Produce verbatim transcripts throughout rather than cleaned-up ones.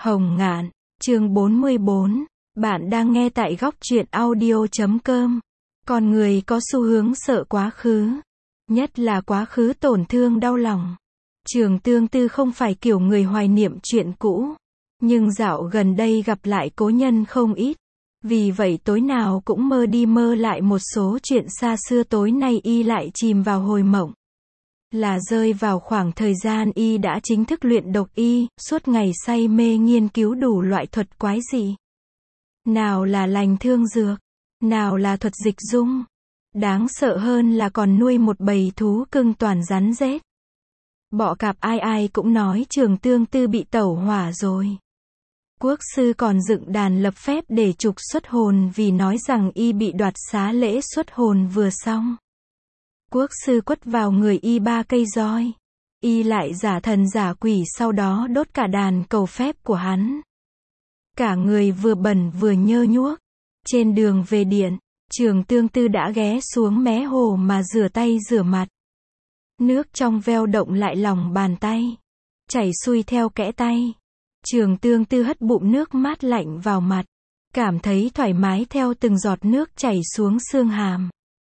Hồng Ngạn, chương bốn mươi bốn. Bạn đang nghe tại góc truyện audio chấm com. Con người có xu hướng sợ quá khứ, nhất là quá khứ tổn thương đau lòng. Trường Tương Tư không phải kiểu người hoài niệm chuyện cũ, nhưng dạo gần đây gặp lại cố nhân không ít. Vì vậy tối nào cũng mơ đi mơ lại một số chuyện xa xưa. Tối nay y lại chìm vào hồi mộng. Là rơi vào khoảng thời gian y đã chính thức luyện độc y, suốt ngày say mê nghiên cứu đủ loại thuật quái dị. Nào là lành thương dược, nào là thuật dịch dung. Đáng sợ hơn là còn nuôi một bầy thú cưng toàn rắn rết. Bọ cạp ai ai cũng nói Trường Tương Tư bị tẩu hỏa rồi. Quốc sư còn dựng đàn lập phép để trục xuất hồn vì nói rằng y bị đoạt xá lễ xuất hồn vừa xong. Quốc sư quất vào người y ba cây roi. Y lại giả thần giả quỷ, sau đó đốt cả đàn cầu phép của hắn. Cả người vừa bẩn vừa nhơ nhuốc. Trên đường về điện, Trường Tương Tư đã ghé xuống mé hồ mà rửa tay rửa mặt. Nước trong veo động lại lòng bàn tay, chảy xuôi theo kẽ tay. Trường Tương Tư hất bụng nước mát lạnh vào mặt, cảm thấy thoải mái theo từng giọt nước chảy xuống xương hàm.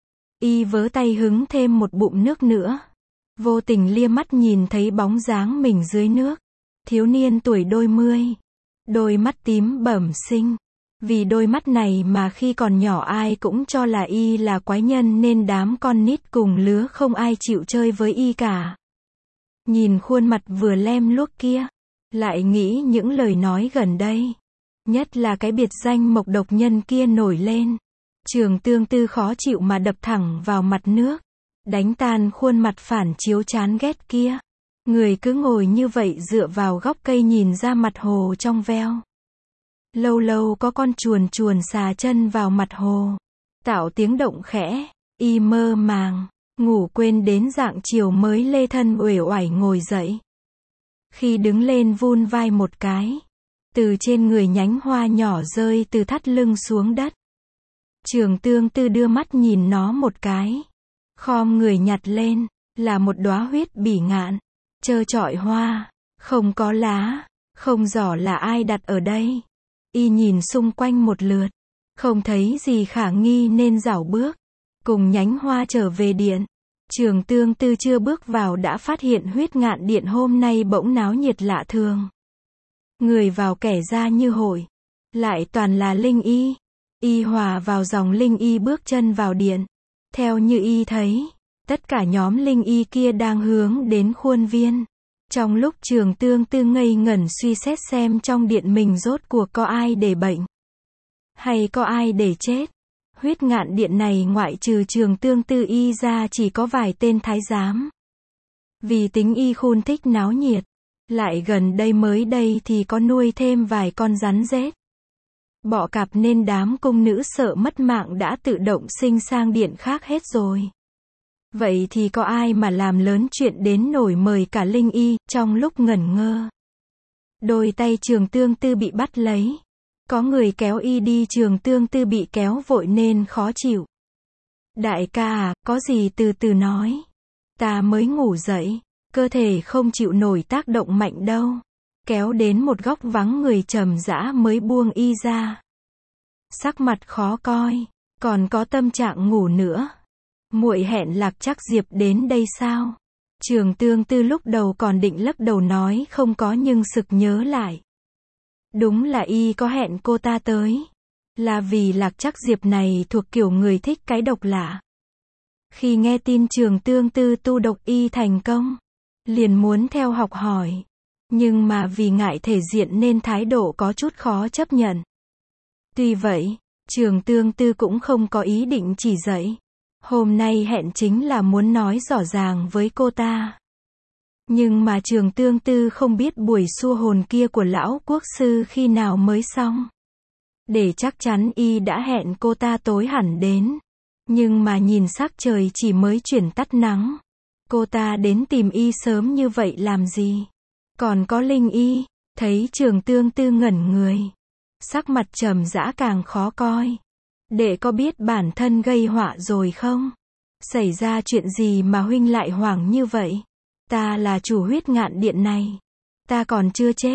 Y vớ tay hứng thêm một bụng nước nữa. Vô tình lia mắt nhìn thấy bóng dáng mình dưới nước. Thiếu niên tuổi đôi mươi. Đôi mắt tím bẩm sinh. Vì đôi mắt này mà khi còn nhỏ ai cũng cho là y là quái nhân, nên đám con nít cùng lứa không ai chịu chơi với y cả. Nhìn khuôn mặt vừa lem luốc kia, lại nghĩ những lời nói gần đây, nhất là cái biệt danh mộc độc nhân kia nổi lên. Trường Tương Tư khó chịu mà đập thẳng vào mặt nước, đánh tan khuôn mặt phản chiếu chán ghét kia. Người cứ ngồi như vậy dựa vào góc cây nhìn ra mặt hồ trong veo. Lâu lâu có con chuồn chuồn xà chân vào mặt hồ, tạo tiếng động khẽ. Y mơ màng, ngủ quên đến rạng chiều mới lê thân uể oải ngồi dậy. Khi đứng lên vun vai một cái, từ trên người nhánh hoa nhỏ rơi từ thắt lưng xuống đất. Trường Tương Tư đưa mắt nhìn nó một cái, khom người nhặt lên, là một đóa huyết bỉ ngạn, trơ trọi hoa, không có lá, không rõ là ai đặt ở đây. Y nhìn xung quanh một lượt, không thấy gì khả nghi nên rảo bước, cùng nhánh hoa trở về điện. Trường Tương Tư chưa bước vào đã phát hiện huyết ngạn điện hôm nay bỗng náo nhiệt lạ thường. Người vào kẻ ra như hội, lại toàn là linh y. Y hòa vào dòng linh y bước chân vào điện. Theo như y thấy, tất cả nhóm linh y kia đang hướng đến khuôn viên. Trong lúc Trường Tương Tư ngây ngẩn suy xét xem trong điện mình rốt cuộc có ai để bệnh, hay có ai để chết. Huyết ngạn điện này ngoại trừ Trường Tương Tư y ra chỉ có vài tên thái giám. Vì tính y khôn thích náo nhiệt, lại gần đây mới đây thì có nuôi thêm vài con rắn rết, bọ cạp, nên đám cung nữ sợ mất mạng đã tự động sinh sang điện khác hết rồi. Vậy thì có ai mà làm lớn chuyện đến nổi mời cả linh y. Trong lúc ngẩn ngơ, đôi tay Trường Tương Tư bị bắt lấy. Có người kéo y đi, Trường Tương Tư bị kéo vội nên khó chịu. Đại ca à, có gì từ từ nói. Ta mới ngủ dậy, cơ thể không chịu nổi tác động mạnh đâu. Kéo đến một góc vắng người trầm dã mới buông y ra. Sắc mặt khó coi, còn có tâm trạng ngủ nữa. Muội hẹn Lạc Trắc Diệp đến đây sao? Trường Tương Tư lúc đầu còn định lắc đầu nói không có, nhưng sực nhớ lại. Đúng là y có hẹn cô ta tới. Là vì Lạc Trắc Diệp này thuộc kiểu người thích cái độc lạ. Khi nghe tin Trường Tương Tư tu độc y thành công, liền muốn theo học hỏi. Nhưng mà vì ngại thể diện nên thái độ có chút khó chấp nhận. Tuy vậy, Trường Tương Tư cũng không có ý định chỉ dạy. Hôm nay hẹn chính là muốn nói rõ ràng với cô ta. Nhưng mà Trường Tương Tư không biết buổi xua hồn kia của lão quốc sư khi nào mới xong. Để chắc chắn y đã hẹn cô ta tối hẳn đến. Nhưng mà nhìn sắc trời chỉ mới chuyển tắt nắng. Cô ta đến tìm y sớm như vậy làm gì? Còn có linh y. Thấy Trường Tương Tư ngẩn người, sắc mặt trầm dã càng khó coi. Đệ có biết bản thân gây họa rồi không? Xảy ra chuyện gì mà huynh lại hoảng như vậy? Ta là chủ huyết ngạn điện này. Ta còn chưa chết.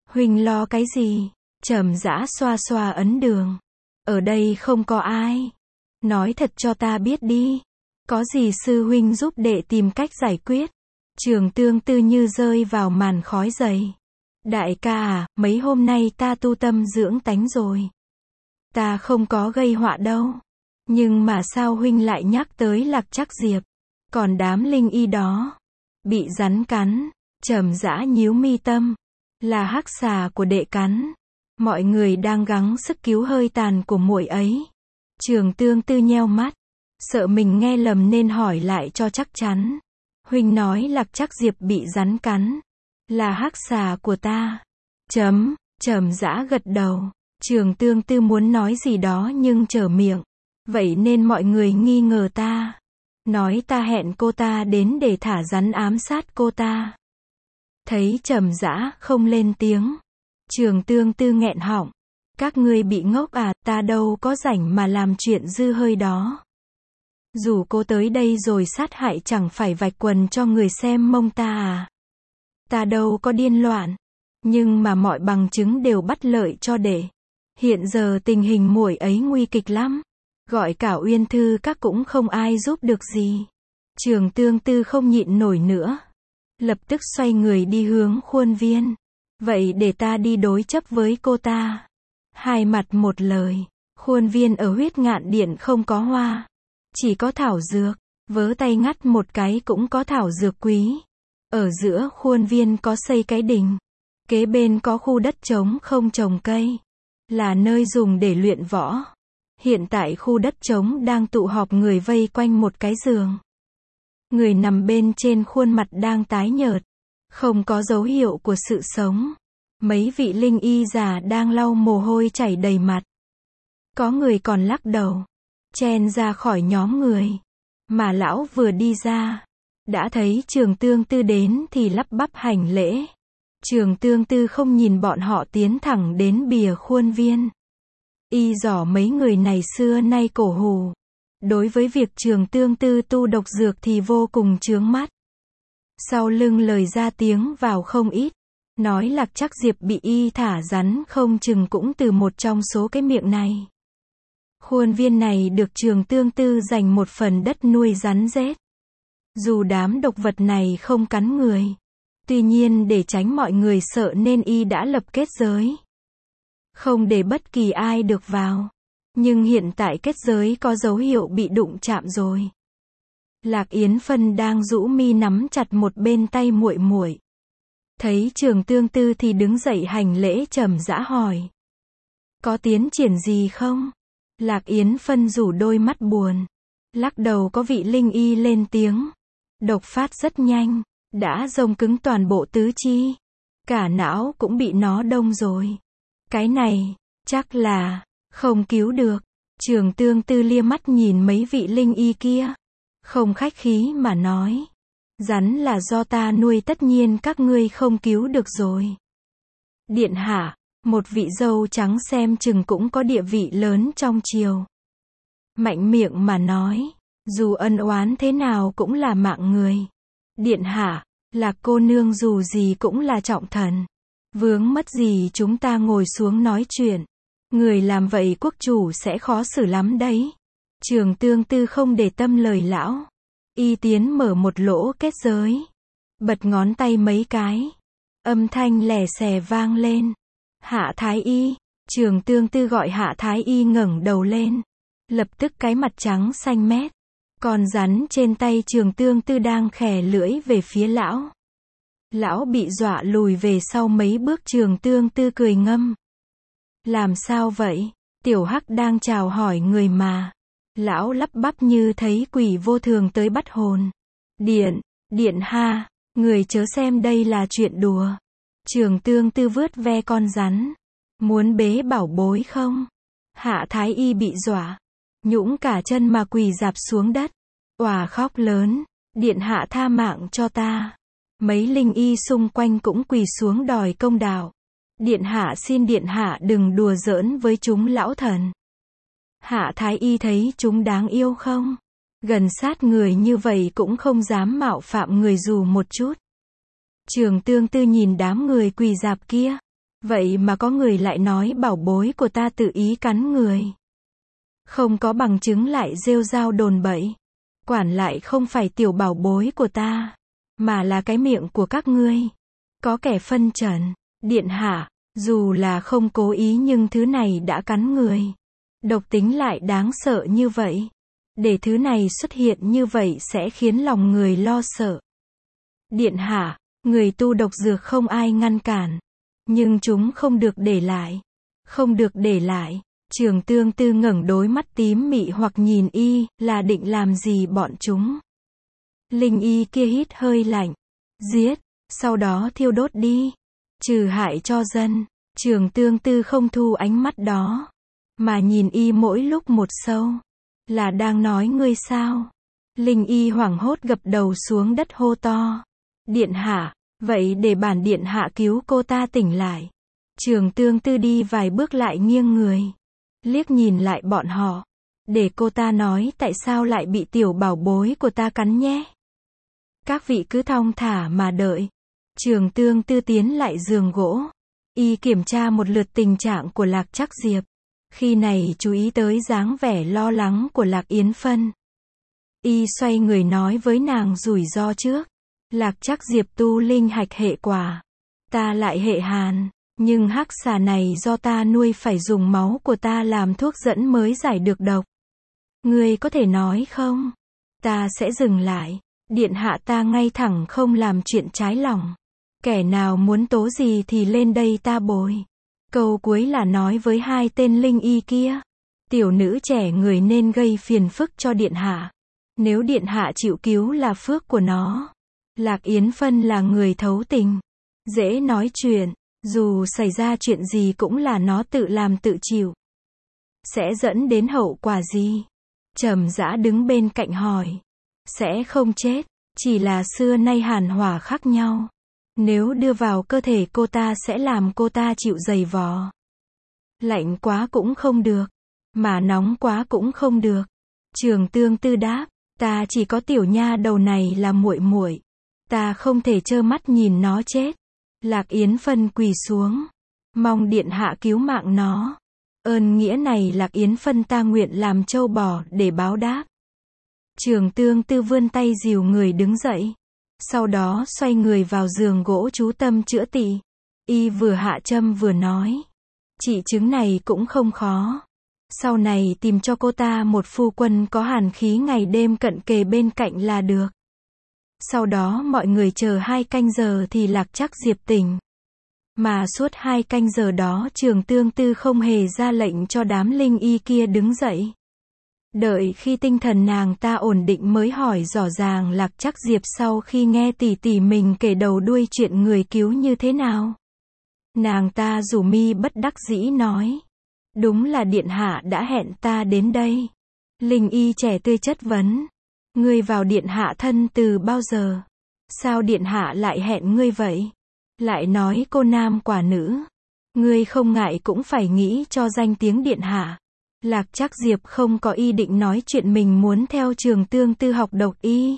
Huynh lo cái gì? Trầm Dã xoa xoa ấn đường. Ở đây không có ai. Nói thật cho ta biết đi. Có gì sư huynh giúp đệ tìm cách giải quyết. Trường Tương Tư như rơi vào màn khói dày. Đại ca à, mấy hôm nay ta tu tâm dưỡng tánh rồi. Ta không có gây họa đâu. Nhưng mà sao huynh lại nhắc tới Lạc Trắc Diệp? Còn đám linh y đó. Bị rắn cắn. Trầm Dã nhíu mi tâm. Là hắc xà của đệ cắn. Mọi người đang gắng sức cứu hơi tàn của muội ấy. Trường Tương Tư nheo mắt. Sợ mình nghe lầm nên hỏi lại cho chắc chắn. Huynh nói Lạc Trắc Diệp bị rắn cắn. Là hắc xà của ta. Chấm, Trầm Dã gật đầu. Trường Tương Tư muốn nói gì đó nhưng trở miệng. Vậy nên mọi người nghi ngờ ta. Nói ta hẹn cô ta đến để thả rắn ám sát cô ta. Thấy Trầm Dã không lên tiếng. Trường Tương Tư nghẹn họng. Các ngươi bị ngốc à, ta đâu có rảnh mà làm chuyện dư hơi đó. Dù cô tới đây rồi sát hại chẳng phải vạch quần cho người xem mông ta à. Ta đâu có điên loạn. Nhưng mà mọi bằng chứng đều bắt lợi cho đệ. Hiện giờ tình hình muội ấy nguy kịch lắm. Gọi cả Uyên Thư các cũng không ai giúp được gì. Trường Tương Tư không nhịn nổi nữa. Lập tức xoay người đi hướng khuôn viên. Vậy để ta đi đối chấp với cô ta. Hai mặt một lời. Khuôn viên ở Huyết Ngạn Điện không có hoa. Chỉ có thảo dược. Vớ tay ngắt một cái cũng có thảo dược quý. Ở giữa khuôn viên có xây cái đình. Kế bên có khu đất trống không trồng cây. Là nơi dùng để luyện võ. Hiện tại khu đất trống đang tụ họp người vây quanh một cái giường. Người nằm bên trên khuôn mặt đang tái nhợt. Không có dấu hiệu của sự sống. Mấy vị linh y già đang lau mồ hôi chảy đầy mặt. Có người còn lắc đầu. Chen ra khỏi nhóm người. Mà lão vừa đi ra. Đã thấy Trường Tương Tư đến thì lắp bắp hành lễ. Trường Tương Tư không nhìn bọn họ tiến thẳng đến bìa khuôn viên. Y dò mấy người này xưa nay cổ hủ. Đối với việc Trường Tương Tư tu độc dược thì vô cùng chướng mắt. Sau lưng lời ra tiếng vào không ít. Nói Lạc Trắc Diệp bị y thả rắn không chừng cũng từ một trong số cái miệng này. Khuôn viên này được Trường Tương Tư dành một phần đất nuôi rắn rết. Dù đám độc vật này không cắn người. Tuy nhiên để tránh mọi người sợ nên y đã lập kết giới. Không để bất kỳ ai được vào. Nhưng hiện tại kết giới có dấu hiệu bị đụng chạm rồi. Lạc Yến Phân đang rũ mi nắm chặt một bên tay muội muội. Thấy Trường Tương Tư thì đứng dậy hành lễ Trầm Dã hỏi. Có tiến triển gì không? Lạc Yến Phân rủ đôi mắt buồn. Lắc đầu có vị linh y lên tiếng. Độc phát rất nhanh. Đã rông cứng toàn bộ tứ chi. Cả não cũng bị nó đông rồi. Cái này, chắc là, không cứu được. Trường Tương Tư lia mắt nhìn mấy vị linh y kia. Không khách khí mà nói. Rắn là do ta nuôi tất nhiên các ngươi không cứu được rồi. Điện hạ, một vị dâu trắng xem chừng cũng có địa vị lớn trong triều. Mạnh miệng mà nói, dù ân oán thế nào cũng là mạng người. Điện hạ, Lạc cô nương dù gì cũng là trọng thần. Vướng mất gì chúng ta ngồi xuống nói chuyện. Người làm vậy quốc chủ sẽ khó xử lắm đấy. Trường Tương Tư không để tâm lời lão. Y tiến mở một lỗ kết giới. Bật ngón tay mấy cái. Âm thanh lè xè vang lên. Hạ Thái Y. Trường Tương Tư gọi Hạ Thái Y ngẩng đầu lên. Lập tức cái mặt trắng xanh mét. Con rắn trên tay Trường Tương Tư đang khè lưỡi về phía lão. Lão bị dọa lùi về sau mấy bước. Trường Tương Tư cười ngâm. Làm sao vậy? Tiểu Hắc đang chào hỏi người mà. Lão lắp bắp như thấy quỷ vô thường tới bắt hồn. Điện, điện ha, người chớ xem đây là chuyện đùa. Trường Tương Tư vớt ve con rắn. Muốn bế bảo bối không? Hạ Thái Y bị dọa. Nhũng cả chân mà quỳ rạp xuống đất. Òa khóc lớn. Điện hạ tha mạng cho ta. Mấy linh y xung quanh cũng quỳ xuống đòi công đạo. Điện hạ xin điện hạ đừng đùa giỡn với chúng lão thần. Hạ Thái Y thấy chúng đáng yêu không? Gần sát người như vậy cũng không dám mạo phạm người dù một chút. Trường Tương Tư nhìn đám người quỳ rạp kia. Vậy mà có người lại nói bảo bối của ta tự ý cắn người. Không có bằng chứng lại rêu rao đồn bậy. Quản lại không phải tiểu bảo bối của ta, mà là cái miệng của các ngươi. Có kẻ phân trần, điện hạ, dù là không cố ý nhưng thứ này đã cắn người. Độc tính lại đáng sợ như vậy. Để thứ này xuất hiện như vậy sẽ khiến lòng người lo sợ. Điện hạ, người tu độc dược không ai ngăn cản. Nhưng chúng không được để lại. Không được để lại. Trường Tương Tư ngẩng đôi mắt tím mị hoặc nhìn y, là định làm gì bọn chúng. Linh y kia hít hơi lạnh. Giết, sau đó thiêu đốt đi. Trừ hại cho dân. Trường Tương Tư không thu ánh mắt đó. Mà nhìn y mỗi lúc một sâu. Là đang nói ngươi sao? Linh y hoảng hốt gập đầu xuống đất hô to. Điện hạ, vậy để bản điện hạ cứu cô ta tỉnh lại. Trường Tương Tư đi vài bước lại nghiêng người. Liếc nhìn lại bọn họ. Để cô ta nói tại sao lại bị tiểu bảo bối của ta cắn nhé. Các vị cứ thong thả mà đợi. Trường Tương Tư tiến lại giường gỗ. Y kiểm tra một lượt tình trạng của Lạc Trắc Diệp. Khi này chú ý tới dáng vẻ lo lắng của Lạc Yến Phân. Y xoay người nói với nàng rủi ro trước. Lạc Trắc Diệp tu linh hạch hệ quả. Ta lại hệ hàn. Nhưng hắc xà này do ta nuôi phải dùng máu của ta làm thuốc dẫn mới giải được độc. Ngươi có thể nói không? Ta sẽ dừng lại. Điện hạ ta ngay thẳng không làm chuyện trái lòng. Kẻ nào muốn tố gì thì lên đây ta bồi. Câu cuối là nói với hai tên linh y kia. Tiểu nữ trẻ người nên gây phiền phức cho điện hạ. Nếu điện hạ chịu cứu là phước của nó. Lạc Yến Phân là người thấu tình. Dễ nói chuyện. Dù xảy ra chuyện gì cũng là nó tự làm tự chịu. Sẽ dẫn đến hậu quả gì? Trầm Dã đứng bên cạnh hỏi. Sẽ không chết. Chỉ là xưa nay hàn hỏa khác nhau. Nếu đưa vào cơ thể cô ta sẽ làm cô ta chịu dày vò. Lạnh quá cũng không được. Mà nóng quá cũng không được. Trường Tương Tư đáp. Ta chỉ có tiểu nha đầu này là muội muội. Ta không thể trơ mắt nhìn nó chết. Lạc Yến Phân quỳ xuống. Mong điện hạ cứu mạng nó. Ơn nghĩa này Lạc Yến Phân ta nguyện làm trâu bò để báo đáp. Trường Tương Tư vươn tay dìu người đứng dậy. Sau đó xoay người vào giường gỗ chú tâm chữa tỵ. Y vừa hạ châm vừa nói. Trị chứng này cũng không khó. Sau này tìm cho cô ta một phu quân có hàn khí ngày đêm cận kề bên cạnh là được. Sau đó mọi người chờ hai canh giờ thì Lạc Trắc Diệp tỉnh. Mà suốt hai canh giờ đó Trường Tương Tư không hề ra lệnh cho đám linh y kia đứng dậy. Đợi khi tinh thần nàng ta ổn định mới hỏi rõ ràng Lạc Trắc Diệp sau khi nghe tỷ tỷ mình kể đầu đuôi chuyện người cứu như thế nào. Nàng ta rủ mi bất đắc dĩ nói. Đúng là điện hạ đã hẹn ta đến đây. Linh y trẻ tươi chất vấn. Ngươi vào điện hạ thân từ bao giờ? Sao điện hạ lại hẹn ngươi vậy? Lại nói cô nam quả nữ. Ngươi không ngại cũng phải nghĩ cho danh tiếng điện hạ. Lạc Trắc Diệp không có ý định nói chuyện mình muốn theo Trường Tương Tư học độc y.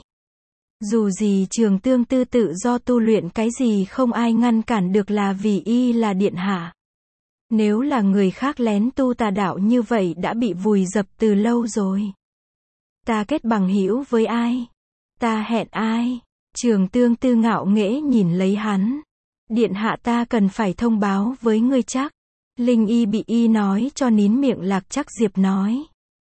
Dù gì Trường Tương Tư tự do tu luyện cái gì không ai ngăn cản được là vì y là điện hạ. Nếu là người khác lén tu tà đạo như vậy đã bị vùi dập từ lâu rồi. Ta kết bằng hữu với ai? Ta hẹn ai? Trường Tương Tư ngạo nghễ nhìn lấy hắn. Điện hạ ta cần phải thông báo với ngươi chắc. Linh y bị y nói cho nín miệng. Lạc Trắc Diệp nói.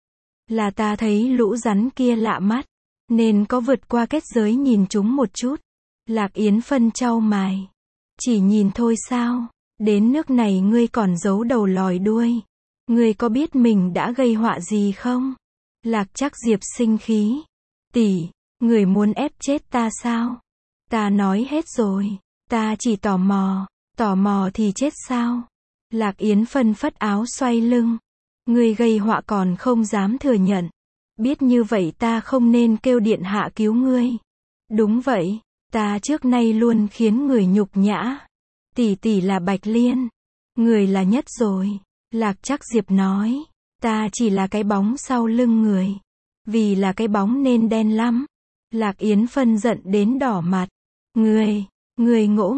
Là ta thấy lũ rắn kia lạ mắt. Nên có vượt qua kết giới nhìn chúng một chút. Lạc Yến Phân chau mày. Chỉ nhìn thôi sao? Đến nước này ngươi còn giấu đầu lòi đuôi. Ngươi có biết mình đã gây họa gì không? Lạc Trắc Diệp sinh khí. Tỷ, người muốn ép chết ta sao? Ta nói hết rồi. Ta chỉ tò mò. Tò mò thì chết sao? Lạc Yến Phân phất áo xoay lưng. Ngươi gây họa còn không dám thừa nhận. Biết như vậy ta không nên kêu điện hạ cứu ngươi. Đúng vậy. Ta trước nay luôn khiến người nhục nhã. Tỷ tỷ là Bạch Liên. Người là nhất rồi. Lạc Trắc Diệp nói. Ta chỉ là cái bóng sau lưng người. Vì là cái bóng nên đen lắm. Lạc Yến Phân giận đến đỏ mặt. Ngươi, ngươi ngỗ nghịch.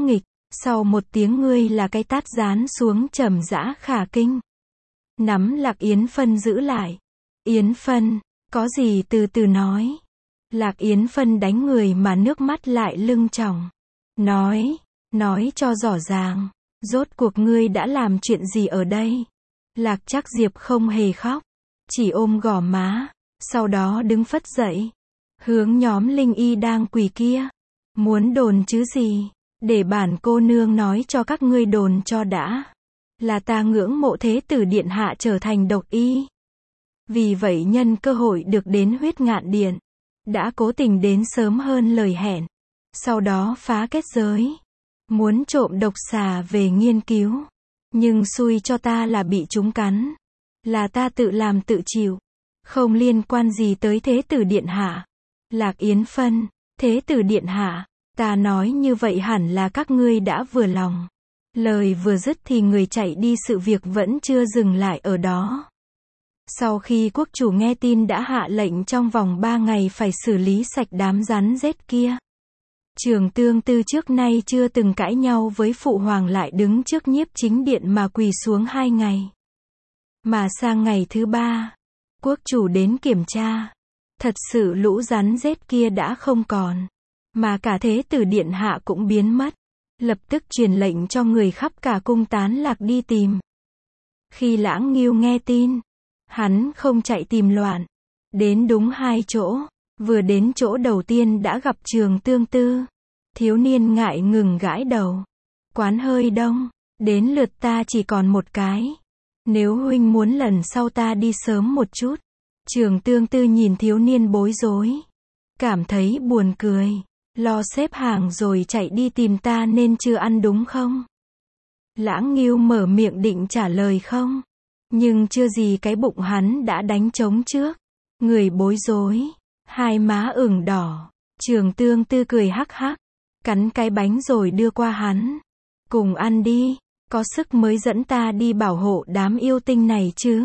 Sau một tiếng ngươi là cái tát giáng xuống trầm dã khả kinh. Nắm Lạc Yến Phân giữ lại. Yến Phân, có gì từ từ nói. Lạc Yến Phân đánh người mà nước mắt lại lưng tròng. Nói, nói cho rõ ràng, rốt cuộc ngươi đã làm chuyện gì ở đây? Lạc Trác Diệp không hề khóc, chỉ ôm gò má, sau đó đứng phất dậy, hướng nhóm Linh Y đang quỳ kia. Muốn đồn chứ gì, để bản cô nương nói cho các ngươi đồn cho đã. Là ta ngưỡng mộ Thế tử điện hạ trở thành độc y. Vì vậy nhân cơ hội được đến Huyết Ngạn Điện, đã cố tình đến sớm hơn lời hẹn. Sau đó phá kết giới, muốn trộm độc xà về nghiên cứu. Nhưng xui cho ta là bị chúng cắn. Là ta tự làm tự chịu, không liên quan gì tới Thế tử điện hạ. Lạc Yến Phân, Thế tử điện hạ, ta nói như vậy hẳn là các ngươi đã vừa lòng. Lời vừa dứt thì người chạy đi, sự việc vẫn chưa dừng lại ở đó. Sau khi quốc chủ nghe tin đã hạ lệnh trong vòng ba ngày phải xử lý sạch đám rắn rết kia. Trường Tương Tư trước nay chưa từng cãi nhau với phụ hoàng lại đứng trước Nhiếp Chính Điện mà quỳ xuống hai ngày. Mà sang ngày thứ ba, quốc chủ đến kiểm tra. Thật sự lũ rắn rết kia đã không còn. Mà cả Thế tử điện hạ cũng biến mất. Lập tức truyền lệnh cho người khắp cả cung tán lạc đi tìm. Khi Lãng Ngưu nghe tin, hắn không chạy tìm loạn. Đến đúng hai chỗ. Vừa đến chỗ đầu tiên đã gặp Trường Tương Tư. Thiếu niên ngại ngừng gãi đầu. Quán hơi đông, đến lượt ta chỉ còn một cái. Nếu huynh muốn lần sau ta đi sớm một chút. Trường Tương Tư nhìn thiếu niên bối rối, cảm thấy buồn cười. Lo xếp hàng rồi chạy đi tìm ta nên chưa ăn đúng không? Lãng Ngưu mở miệng định trả lời không. Nhưng chưa gì cái bụng hắn đã đánh trống trước. Người bối rối, hai má ửng đỏ. Trường Tương Tư cười hắc hắc, cắn cái bánh rồi đưa qua hắn. Cùng ăn đi, có sức mới dẫn ta đi bảo hộ đám yêu tinh này chứ.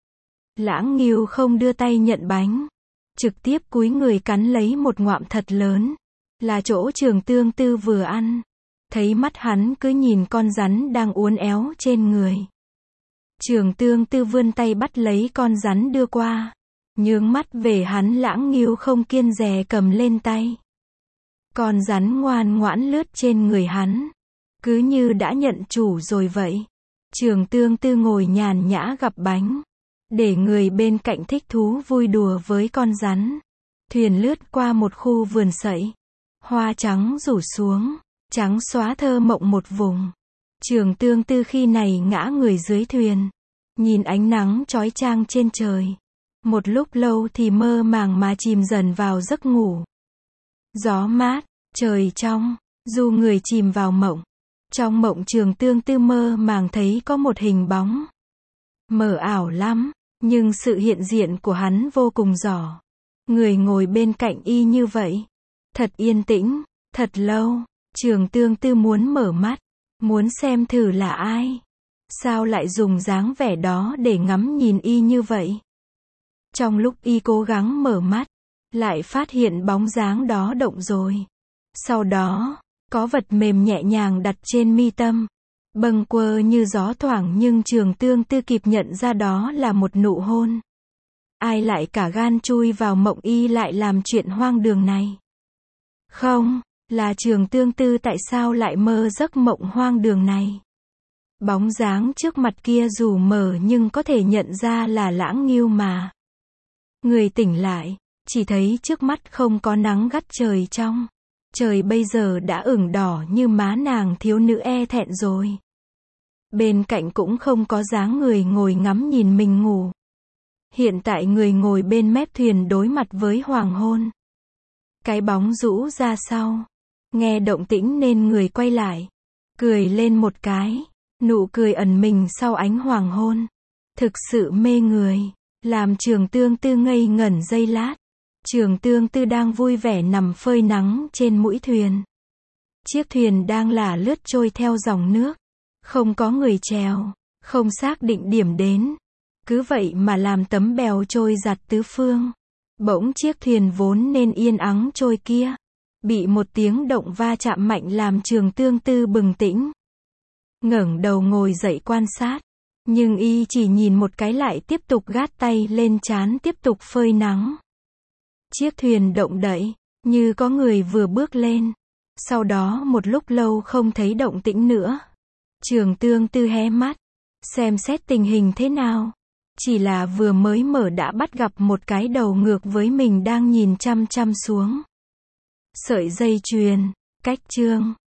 Lãng Ngưu không đưa tay nhận bánh, trực tiếp cúi người cắn lấy một ngoạm thật lớn. Là chỗ Trường Tương Tư vừa ăn. Thấy mắt hắn cứ nhìn con rắn đang uốn éo trên người. Trường Tương Tư vươn tay bắt lấy con rắn đưa qua. Nhướng mắt về hắn, Lãng Ngưu không kiêng dè cầm lên tay. Con rắn ngoan ngoãn lướt trên người hắn. Cứ như đã nhận chủ rồi vậy. Trường Tương Tư ngồi nhàn nhã gặm bánh. Để người bên cạnh thích thú vui đùa với con rắn. Thuyền lướt qua một khu vườn sậy. Hoa trắng rủ xuống, trắng xóa thơ mộng một vùng. Trường Tương Tư khi này ngã người dưới thuyền. Nhìn ánh nắng chói chang trên trời. Một lúc lâu thì mơ màng mà chìm dần vào giấc ngủ. Gió mát, trời trong, du người chìm vào mộng. Trong mộng Trường Tương Tư mơ màng thấy có một hình bóng. Mờ ảo lắm, nhưng sự hiện diện của hắn vô cùng rõ. Người ngồi bên cạnh y như vậy. Thật yên tĩnh, thật lâu. Trường Tương Tư muốn mở mắt, muốn xem thử là ai. Sao lại dùng dáng vẻ đó để ngắm nhìn y như vậy? Trong lúc y cố gắng mở mắt, lại phát hiện bóng dáng đó động rồi. Sau đó, có vật mềm nhẹ nhàng đặt trên mi tâm. Bâng quơ như gió thoảng, nhưng Trường Tương Tư kịp nhận ra đó là một nụ hôn. Ai lại cả gan chui vào mộng y lại làm chuyện hoang đường này? Không, là Trường Tương Tư tại sao lại mơ giấc mộng hoang đường này? Bóng dáng trước mặt kia dù mờ nhưng có thể nhận ra là Lãng Ngưu mà. Người tỉnh lại, chỉ thấy trước mắt không có nắng gắt trời trong. Trời bây giờ đã ửng đỏ như má nàng thiếu nữ e thẹn rồi. Bên cạnh cũng không có dáng người ngồi ngắm nhìn mình ngủ. Hiện tại người ngồi bên mép thuyền đối mặt với hoàng hôn. Cái bóng rũ ra sau. Nghe động tĩnh nên người quay lại. Cười lên một cái. Nụ cười ẩn mình sau ánh hoàng hôn. Thực sự mê người. Làm Trường Tương Tư ngây ngẩn giây lát. Trường Tương Tư đang vui vẻ nằm phơi nắng trên mũi thuyền. Chiếc thuyền đang là lướt trôi theo dòng nước. Không có người chèo. Không xác định điểm đến. Cứ vậy mà làm tấm bèo trôi giặt tứ phương. Bỗng chiếc thuyền vốn nên yên ắng trôi kia Bị một tiếng động va chạm mạnh làm Trường Tương Tư bừng tỉnh. Ngẩng đầu ngồi dậy quan sát. Nhưng y chỉ nhìn một cái lại tiếp tục gác tay lên trán tiếp tục phơi nắng. Chiếc thuyền động đậy, như có người vừa bước lên. Sau đó một lúc lâu không thấy động tĩnh nữa. Trường Tương Tư hé mắt, xem xét tình hình thế nào. Chỉ là vừa mới mở đã bắt gặp một cái đầu ngược với mình đang nhìn chăm chăm xuống. Sợi dây chuyền, cách chương.